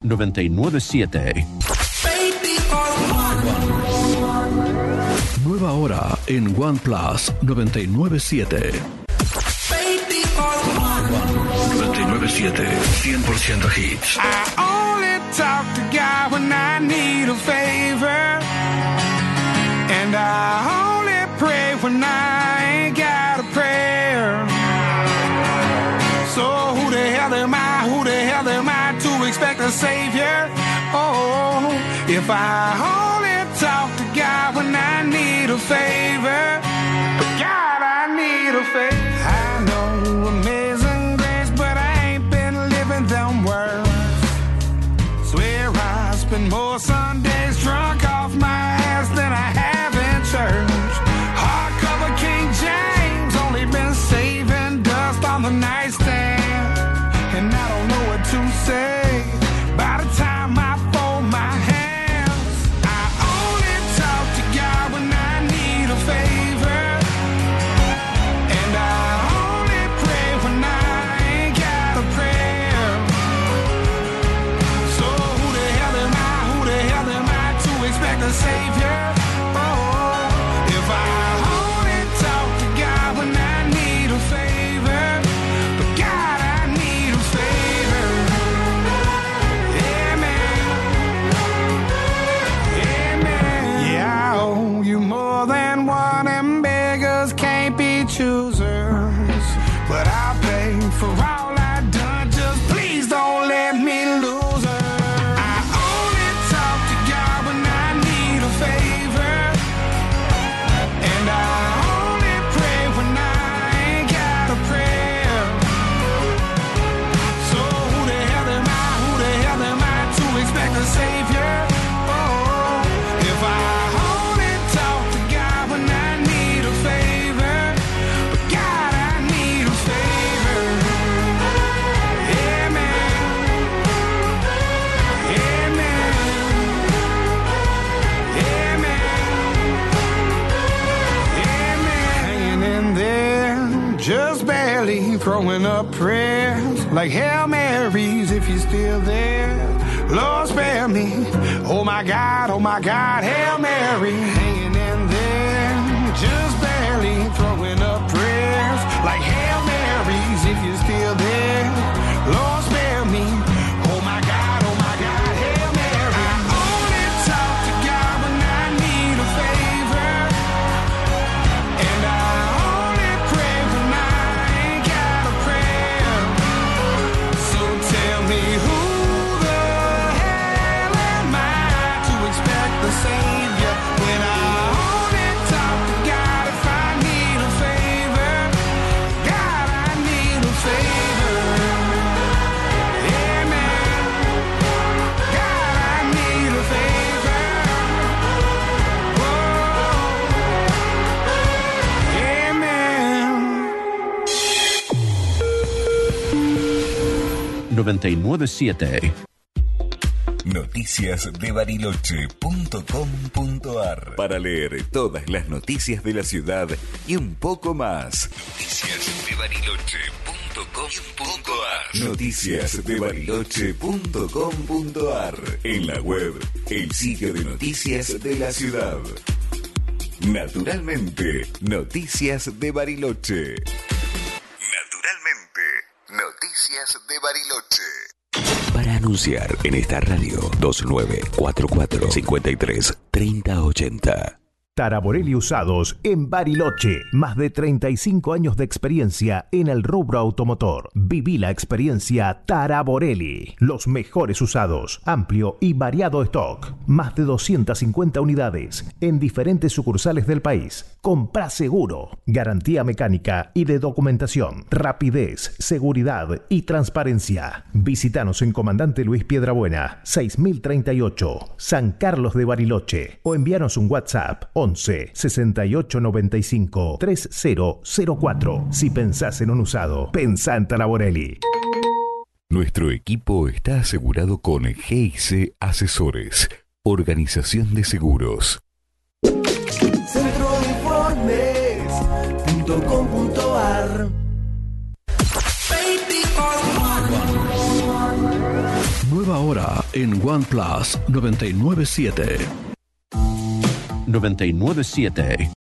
997. Nueva hora en OnePlus 997. 997, 100% hits. I only talk to God when I need a favor, and I only pray when I ain't got a prayer. So who the hell am I? Who the hell am I to expect a savior? Oh, if I only talk to God when I need a favor, God, I need a favor. I know amazing grace, but I ain't been living them words. Swear I spend more Sundays drunk off my ass than I have in church. Hardcover King James, only been saving dust on the nightstand, and I don't know what to say. By the time I fold my hands, I only talk to God when I need a favor, and I only pray when I ain't got a prayer. So who the hell am I? Who the hell am I to expect a savior? Oh, if I only talk to God when I need a favor, but God, I need a favor. Yeah, I owe you more than one, and beggars can't be choosers. But I'll pay for all I've done, just please don't let me lose her. I only talk to God when I need a favor, and I only pray when I ain't got a prayer. So who the hell am I? Who the hell am I to expect a savior? Oh, if I only talk to God when I need a favor, but God, I need a favor. Yeah, man. Yeah, man. Yeah, man. Yeah, man. Hanging in there, just barely throwing up prayers like Hail Marys if you're still there. Lord, spare me. Oh my God, Hail Mary. Hanging in there, just barely throwing up prayers like Hail Marys if you're still there. Lord, spare me. Oh my God, Hail Mary. I only talk to God when I need a favor, and I only pray when I ain't got a prayer. So tell me who the hell am I to expect the savior when I only talk to God if I need a favor? God, I need a favor. Yeah, man. God, I need a favor. Whoa. Yeah, man. 997. Noticiasdebariloche.com.ar para leer todas las noticias de la ciudad y un poco más. Noticiasdebariloche.com.ar Noticiasdebariloche.com.ar En la web, el sitio de noticias de la ciudad. Naturalmente, Noticias de Bariloche. Naturalmente, Noticias de Bariloche. Para anunciar en esta radio 2944 53 3080. Taraborelli Usados en Bariloche. Más de 35 años de experiencia en el rubro automotor. Viví la experiencia Taraborelli. Los mejores usados. Amplio y variado stock. Más de 250 unidades en diferentes sucursales del país. Comprá seguro. Garantía mecánica y de documentación. Rapidez, seguridad y transparencia. Visítanos en Comandante Luis Piedrabuena, 6038, San Carlos de Bariloche. O envíanos un WhatsApp 11 68 95 3004. Si pensás en un usado, pensá en Taraborelli. Nuestro equipo está asegurado con GIC Asesores, Organización de Seguros. Nueva Nueva hora en OnePlus 997. 997